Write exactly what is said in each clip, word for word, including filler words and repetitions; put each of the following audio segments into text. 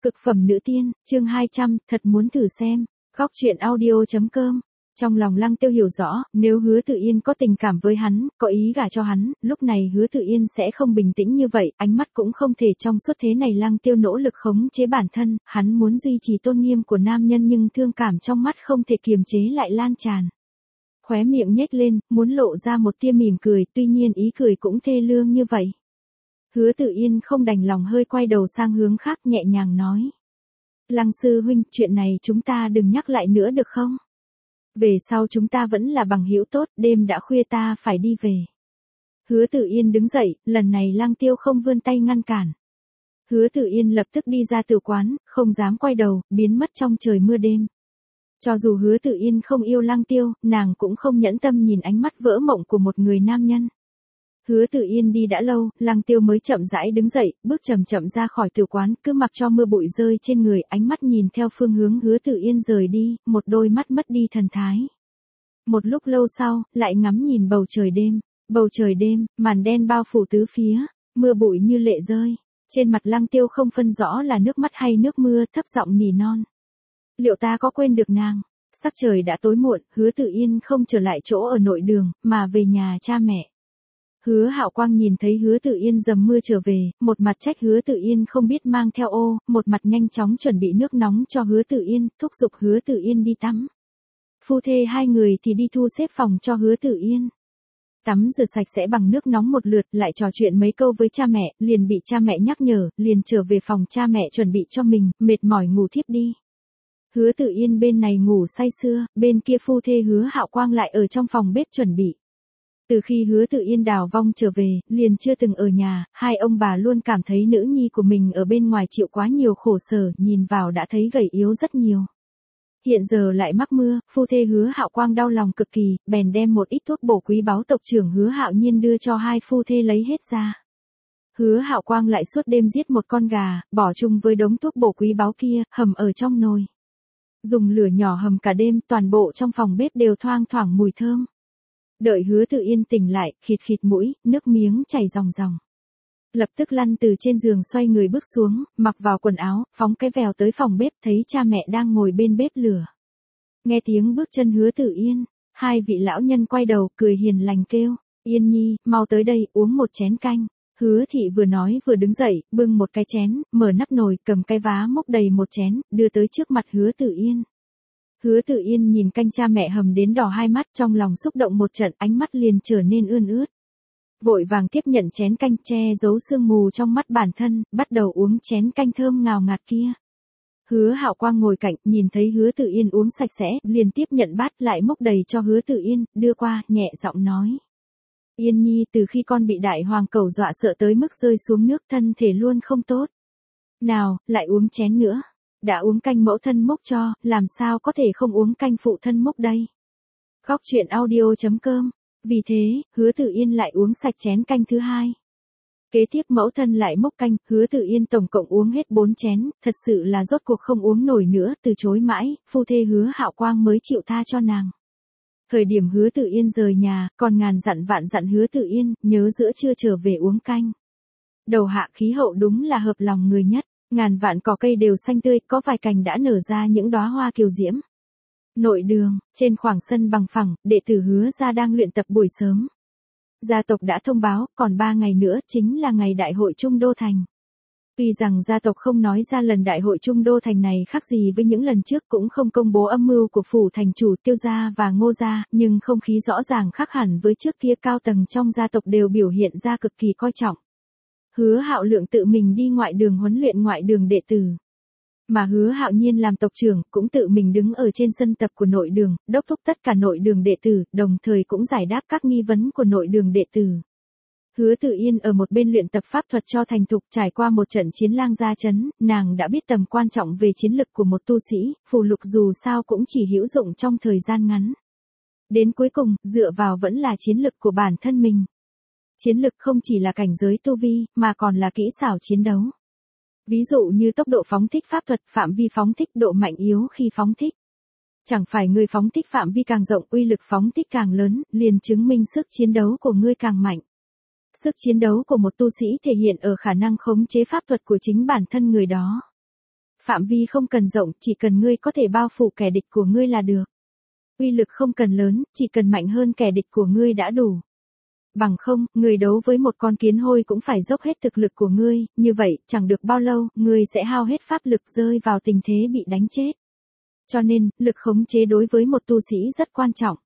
Cực phẩm nữ tiên, chương hai trăm, thật muốn thử xem. Góc truyện audio.com. Trong lòng Lăng Tiêu hiểu rõ, nếu Hứa Tự Yên có tình cảm với hắn, có ý gả cho hắn, lúc này Hứa Tự Yên sẽ không bình tĩnh như vậy, ánh mắt cũng không thể trong suốt thế này. Lăng Tiêu nỗ lực khống chế bản thân, hắn muốn duy trì tôn nghiêm của nam nhân nhưng thương cảm trong mắt không thể kiềm chế lại lan tràn. Khóe miệng nhếch lên, muốn lộ ra một tia mỉm cười, tuy nhiên ý cười cũng thê lương như vậy. Hứa Tự Yên không đành lòng hơi quay đầu sang hướng khác nhẹ nhàng nói. Lăng sư huynh, chuyện này chúng ta đừng nhắc lại nữa được không? Về sau chúng ta vẫn là bằng hữu tốt, đêm đã khuya ta phải đi về. Hứa Tự Yên đứng dậy, lần này Lăng Tiêu không vươn tay ngăn cản. Hứa Tự Yên lập tức đi ra từ quán, không dám quay đầu, biến mất trong trời mưa đêm. Cho dù Hứa Tự Yên không yêu Lăng Tiêu, nàng cũng không nhẫn tâm nhìn ánh mắt vỡ mộng của một người nam nhân. Hứa Tự Yên đi đã lâu, Lăng Tiêu mới chậm rãi đứng dậy, bước chậm chậm ra khỏi tử quán, cứ mặc cho mưa bụi rơi trên người, ánh mắt nhìn theo phương hướng Hứa Tự Yên rời đi, một đôi mắt mất đi thần thái. Một lúc lâu sau, lại ngắm nhìn bầu trời đêm, bầu trời đêm, màn đen bao phủ tứ phía, mưa bụi như lệ rơi. Trên mặt Lăng Tiêu không phân rõ là nước mắt hay nước mưa, thấp giọng nỉ non. Liệu ta có quên được nàng? Sắc trời đã tối muộn, Hứa Tự Yên không trở lại chỗ ở nội đường, mà về nhà cha mẹ. Hứa Hạo Quang nhìn thấy Hứa Tự Yên dầm mưa trở về, một mặt trách Hứa Tự Yên không biết mang theo ô, một mặt nhanh chóng chuẩn bị nước nóng cho Hứa Tự Yên, thúc giục Hứa Tự Yên đi tắm. Phu thê hai người thì đi thu xếp phòng cho Hứa Tự Yên. Tắm rửa sạch sẽ bằng nước nóng một lượt, lại trò chuyện mấy câu với cha mẹ, liền bị cha mẹ nhắc nhở, liền trở về phòng cha mẹ chuẩn bị cho mình, mệt mỏi ngủ thiếp đi. Hứa Tự Yên bên này ngủ say sưa, bên kia phu thê Hứa Hạo Quang lại ở trong phòng bếp chuẩn bị. Từ khi Hứa Tự Yên đào vong trở về, liền chưa từng ở nhà, hai ông bà luôn cảm thấy nữ nhi của mình ở bên ngoài chịu quá nhiều khổ sở, nhìn vào đã thấy gầy yếu rất nhiều. Hiện giờ lại mắc mưa, phu thê Hứa Hạo Quang đau lòng cực kỳ, bèn đem một ít thuốc bổ quý báu tộc trưởng Hứa Hạo Nhiên đưa cho hai phu thê lấy hết ra. Hứa Hạo Quang lại suốt đêm giết một con gà, bỏ chung với đống thuốc bổ quý báu kia, hầm ở trong nồi. Dùng lửa nhỏ hầm cả đêm, toàn bộ trong phòng bếp đều thoang thoảng mùi thơm. Đợi Hứa Tự Yên tỉnh lại, khịt khịt mũi, nước miếng chảy ròng ròng. Lập tức lăn từ trên giường xoay người bước xuống, mặc vào quần áo, phóng cái vèo tới phòng bếp, thấy cha mẹ đang ngồi bên bếp lửa. Nghe tiếng bước chân Hứa Tự Yên, hai vị lão nhân quay đầu, cười hiền lành kêu, Yên Nhi, mau tới đây, uống một chén canh. Hứa Thị vừa nói vừa đứng dậy, bưng một cái chén, mở nắp nồi, cầm cái vá múc đầy một chén, đưa tới trước mặt Hứa Tự Yên. Hứa Tự Yên nhìn canh cha mẹ hầm đến đỏ hai mắt, trong lòng xúc động một trận, ánh mắt liền trở nên ươn ướt. Vội vàng tiếp nhận chén canh, che giấu sương mù trong mắt bản thân, bắt đầu uống chén canh thơm ngào ngạt kia. Hứa Hạo Quang ngồi cạnh, nhìn thấy Hứa Tự Yên uống sạch sẽ, liền tiếp nhận bát lại múc đầy cho Hứa Tự Yên, đưa qua, nhẹ giọng nói. Yên Nhi, từ khi con bị đại hoàng cẩu dọa sợ tới mức rơi xuống nước, thân thể luôn không tốt. Nào, lại uống chén nữa. Đã uống canh mẫu thân múc cho, làm sao có thể không uống canh phụ thân múc đây. Góc truyện audio.com. Vì thế, Hứa Tự Yên lại uống sạch chén canh thứ hai. Kế tiếp mẫu thân lại múc canh, Hứa Tự Yên tổng cộng uống hết bốn chén, thật sự là rốt cuộc không uống nổi nữa, từ chối mãi, phu thê Hứa Hạo Quang mới chịu tha cho nàng. Thời điểm Hứa Tự Yên rời nhà, còn ngàn dặn vạn dặn Hứa Tự Yên, nhớ giữa trưa trở về uống canh. Đầu hạ khí hậu đúng là hợp lòng người nhất. Ngàn vạn cỏ cây đều xanh tươi, có vài cành đã nở ra những đóa hoa kiều diễm. Nội đường, trên khoảng sân bằng phẳng, đệ tử Hứa gia đang luyện tập buổi sớm. Gia tộc đã thông báo, còn ba ngày nữa chính là ngày đại hội Trung Đô Thành. Tuy rằng gia tộc không nói ra lần đại hội Trung Đô Thành này khác gì với những lần trước, cũng không công bố âm mưu của phủ thành chủ Tiêu gia và Ngô gia, nhưng không khí rõ ràng khác hẳn với trước kia, cao tầng trong gia tộc đều biểu hiện ra cực kỳ coi trọng. Hứa Hạo Lượng tự mình đi ngoại đường huấn luyện ngoại đường đệ tử. Mà Hứa Hạo Nhiên làm tộc trưởng, cũng tự mình đứng ở trên sân tập của nội đường, đốc thúc tất cả nội đường đệ tử, đồng thời cũng giải đáp các nghi vấn của nội đường đệ tử. Hứa Tự Yên ở một bên luyện tập pháp thuật cho thành thục, trải qua một trận chiến lang gia chấn, nàng đã biết tầm quan trọng về chiến lực của một tu sĩ, phù lục dù sao cũng chỉ hữu dụng trong thời gian ngắn. Đến cuối cùng, dựa vào vẫn là chiến lực của bản thân mình. Chiến lực không chỉ là cảnh giới tu vi, mà còn là kỹ xảo chiến đấu. Ví dụ như tốc độ phóng thích pháp thuật, phạm vi phóng thích, độ mạnh yếu khi phóng thích. Chẳng phải người phóng thích phạm vi càng rộng, uy lực phóng thích càng lớn, liền chứng minh sức chiến đấu của ngươi càng mạnh. Sức chiến đấu của một tu sĩ thể hiện ở khả năng khống chế pháp thuật của chính bản thân người đó. Phạm vi không cần rộng, chỉ cần ngươi có thể bao phủ kẻ địch của ngươi là được. Uy lực không cần lớn, chỉ cần mạnh hơn kẻ địch của ngươi đã đủ. Bằng không, người đấu với một con kiến hôi cũng phải dốc hết thực lực của ngươi, như vậy, chẳng được bao lâu, ngươi sẽ hao hết pháp lực rơi vào tình thế bị đánh chết. Cho nên, lực khống chế đối với một tu sĩ rất quan trọng.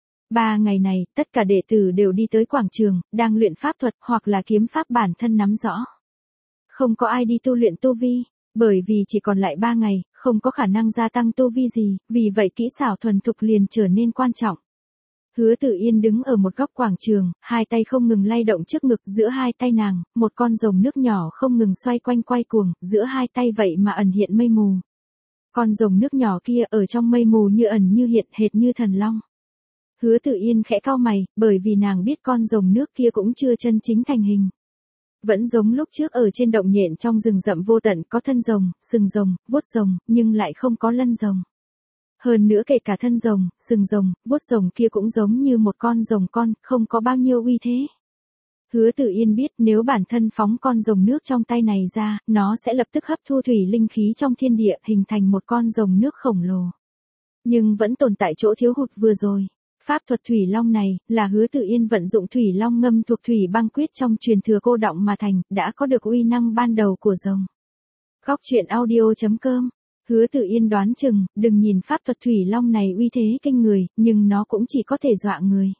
Ba ngày này, tất cả đệ tử đều đi tới quảng trường, đang luyện pháp thuật hoặc là kiếm pháp bản thân nắm rõ. Không có ai đi tu luyện tu vi, bởi vì chỉ còn lại ba ngày, không có khả năng gia tăng tu vi gì, vì vậy kỹ xảo thuần thục liền trở nên quan trọng. Hứa Tử Yên đứng ở một góc quảng trường, hai tay không ngừng lay động trước ngực, giữa hai tay nàng, một con rồng nước nhỏ không ngừng xoay quanh quay cuồng, giữa hai tay vậy mà ẩn hiện mây mù. Con rồng nước nhỏ kia ở trong mây mù như ẩn như hiện, hệt như thần long. Hứa Tử Yên khẽ cau mày, bởi vì nàng biết con rồng nước kia cũng chưa chân chính thành hình. Vẫn giống lúc trước ở trên động nhện trong rừng rậm vô tận, có thân rồng, sừng rồng, vuốt rồng, nhưng lại không có lân rồng. Hơn nữa kể cả thân rồng, sừng rồng, vuốt rồng kia cũng giống như một con rồng con, không có bao nhiêu uy thế. Hứa Tử Yên biết nếu bản thân phóng con rồng nước trong tay này ra, nó sẽ lập tức hấp thu thủy linh khí trong thiên địa, hình thành một con rồng nước khổng lồ. Nhưng vẫn tồn tại chỗ thiếu hụt vừa rồi. Pháp thuật thủy long này, là Hứa Tử Yên vận dụng thủy long ngâm thuộc thủy băng quyết trong truyền thừa cô đọng mà thành, đã có được uy năng ban đầu của rồng. Góc truyện audio chấm com. Hứa Tử Yên đoán chừng, đừng nhìn pháp thuật thủy long này uy thế kinh người, nhưng nó cũng chỉ có thể dọa người.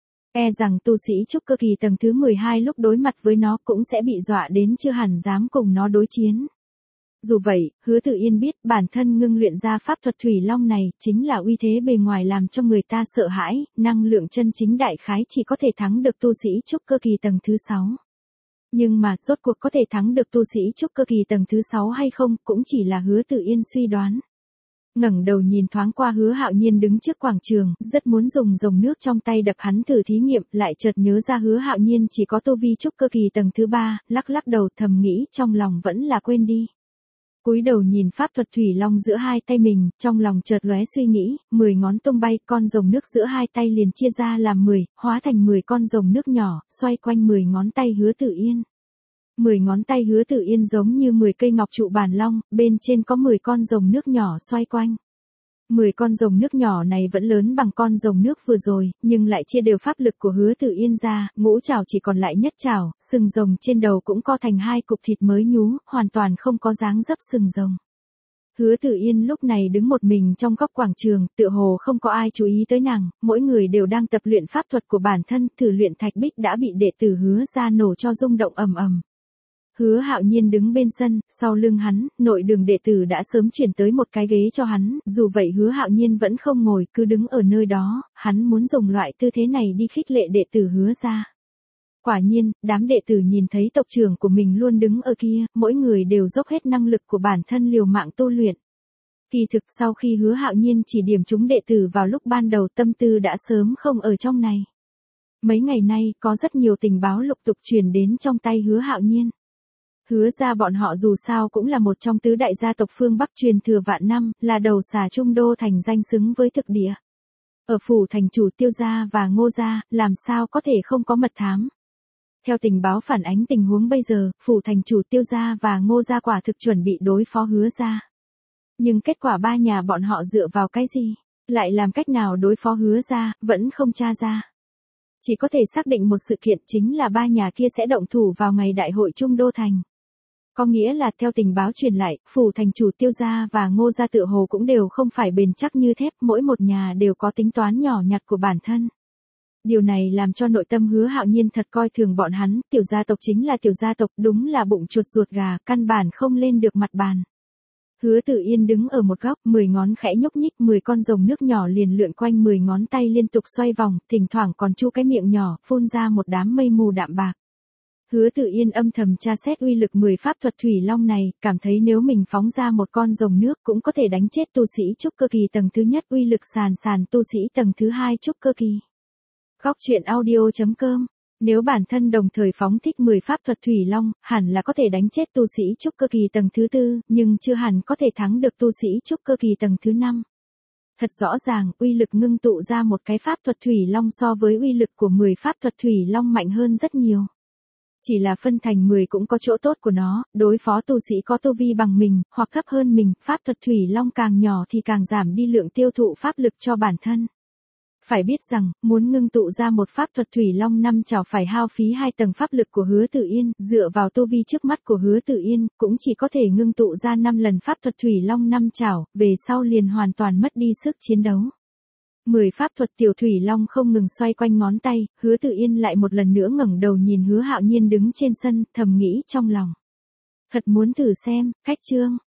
E rằng tu sĩ trúc cơ kỳ tầng thứ mười hai lúc đối mặt với nó cũng sẽ bị dọa đến chưa hẳn dám cùng nó đối chiến. Dù vậy, Hứa Tử Yên biết bản thân ngưng luyện ra pháp thuật thủy long này chính là uy thế bề ngoài làm cho người ta sợ hãi, năng lượng chân chính đại khái chỉ có thể thắng được tu sĩ trúc cơ kỳ tầng thứ sáu. Nhưng mà, rốt cuộc có thể thắng được tu sĩ trúc cơ kỳ tầng thứ sáu hay không, cũng chỉ là Hứa Tử Yên suy đoán. Ngẩng đầu nhìn thoáng qua Hứa Hạo Nhiên đứng trước quảng trường, rất muốn dùng rồng nước trong tay đập hắn thử thí nghiệm, lại chợt nhớ ra Hứa Hạo Nhiên chỉ có tu vi trúc cơ kỳ tầng thứ ba, lắc lắc đầu thầm nghĩ trong lòng vẫn là quên đi. Cúi đầu nhìn pháp thuật thủy long giữa hai tay mình, trong lòng chợt lóe suy nghĩ, mười ngón tung bay, con rồng nước giữa hai tay liền chia ra làm mười, hóa thành mười con rồng nước nhỏ, xoay quanh mười ngón tay Hứa Tử Yên. mười ngón tay Hứa Tử Yên giống như mười cây ngọc trụ bản long, bên trên có mười con rồng nước nhỏ xoay quanh. mười con rồng nước nhỏ này vẫn lớn bằng con rồng nước vừa rồi, nhưng lại chia đều pháp lực của Hứa Tử Yên ra, ngũ trảo chỉ còn lại nhất trảo, sừng rồng trên đầu cũng co thành hai cục thịt mới nhú, hoàn toàn không có dáng dấp sừng rồng. Hứa Tử Yên lúc này đứng một mình trong góc quảng trường, tựa hồ không có ai chú ý tới nàng, mỗi người đều đang tập luyện pháp thuật của bản thân, thử luyện thạch bích đã bị đệ tử Hứa ra nổ cho rung động ầm ầm. Hứa Hạo Nhiên đứng bên sân, sau lưng hắn, nội đường đệ tử đã sớm chuyển tới một cái ghế cho hắn, dù vậy Hứa Hạo Nhiên vẫn không ngồi, cứ đứng ở nơi đó, hắn muốn dùng loại tư thế này đi khích lệ đệ tử Hứa ra. Quả nhiên, đám đệ tử nhìn thấy tộc trưởng của mình luôn đứng ở kia, mỗi người đều dốc hết năng lực của bản thân liều mạng tu luyện. Kỳ thực sau khi Hứa Hạo Nhiên chỉ điểm chúng đệ tử vào lúc ban đầu, tâm tư đã sớm không ở trong này. Mấy ngày nay, có rất nhiều tình báo lục tục truyền đến trong tay Hứa Hạo Nhiên. Hứa ra bọn họ dù sao cũng là một trong tứ đại gia tộc phương Bắc truyền thừa vạn năm, là đầu xà trung đô thành danh xứng với thực địa. Ở phủ thành chủ Tiêu gia và Ngô gia, làm sao có thể không có mật thám. Theo tình báo phản ánh tình huống bây giờ, phủ thành chủ Tiêu gia và Ngô gia quả thực chuẩn bị đối phó Hứa ra. Nhưng kết quả ba nhà bọn họ dựa vào cái gì? Lại làm cách nào đối phó Hứa ra, vẫn không tra ra. Chỉ có thể xác định một sự kiện chính là ba nhà kia sẽ động thủ vào ngày đại hội Trung Đô Thành. Có nghĩa là theo tình báo truyền lại, phủ thành chủ Tiêu gia và Ngô gia tựa hồ cũng đều không phải bền chắc như thép, mỗi một nhà đều có tính toán nhỏ nhặt của bản thân. Điều này làm cho nội tâm Hứa Hạo Nhiên thật coi thường bọn hắn, tiểu gia tộc chính là tiểu gia tộc, đúng là bụng chuột ruột gà, căn bản không lên được mặt bàn. Hứa Tử Yên đứng ở một góc, mười ngón khẽ nhúc nhích, mười con rồng nước nhỏ liền lượn quanh mười ngón tay liên tục xoay vòng, thỉnh thoảng còn chu cái miệng nhỏ, phun ra một đám mây mù đạm bạc. Hứa Tử Yên âm thầm tra xét uy lực mười pháp thuật thủy long này, cảm thấy nếu mình phóng ra một con rồng nước cũng có thể đánh chết tu sĩ trúc cơ kỳ tầng thứ nhất, uy lực sàn sàn tu sĩ tầng thứ hai trúc cơ kỳ. Góc truyện audio chấm com. Nếu bản thân đồng thời phóng thích mười pháp thuật thủy long, hẳn là có thể đánh chết tu sĩ trúc cơ kỳ tầng thứ tư, nhưng chưa hẳn có thể thắng được tu sĩ trúc cơ kỳ tầng thứ năm. Thật rõ ràng, uy lực ngưng tụ ra một cái pháp thuật thủy long so với uy lực của mười pháp thuật thủy long mạnh hơn rất nhiều. Chỉ là phân thành mười cũng có chỗ tốt của nó, đối phó tu sĩ có tu vi bằng mình, hoặc thấp hơn mình, pháp thuật thủy long càng nhỏ thì càng giảm đi lượng tiêu thụ pháp lực cho bản thân. Phải biết rằng, muốn ngưng tụ ra một pháp thuật thủy long năm chảo phải hao phí hai tầng pháp lực của Hứa Tử Yên, dựa vào tu vi trước mắt của Hứa Tử Yên, cũng chỉ có thể ngưng tụ ra năm lần pháp thuật thủy long năm chảo, về sau liền hoàn toàn mất đi sức chiến đấu. Mười pháp thuật tiểu thủy long không ngừng xoay quanh ngón tay, Hứa Tử Yên lại một lần nữa ngẩng đầu nhìn Hứa Hạo Nhiên đứng trên sân, thầm nghĩ trong lòng. Thật muốn thử xem, cách chương.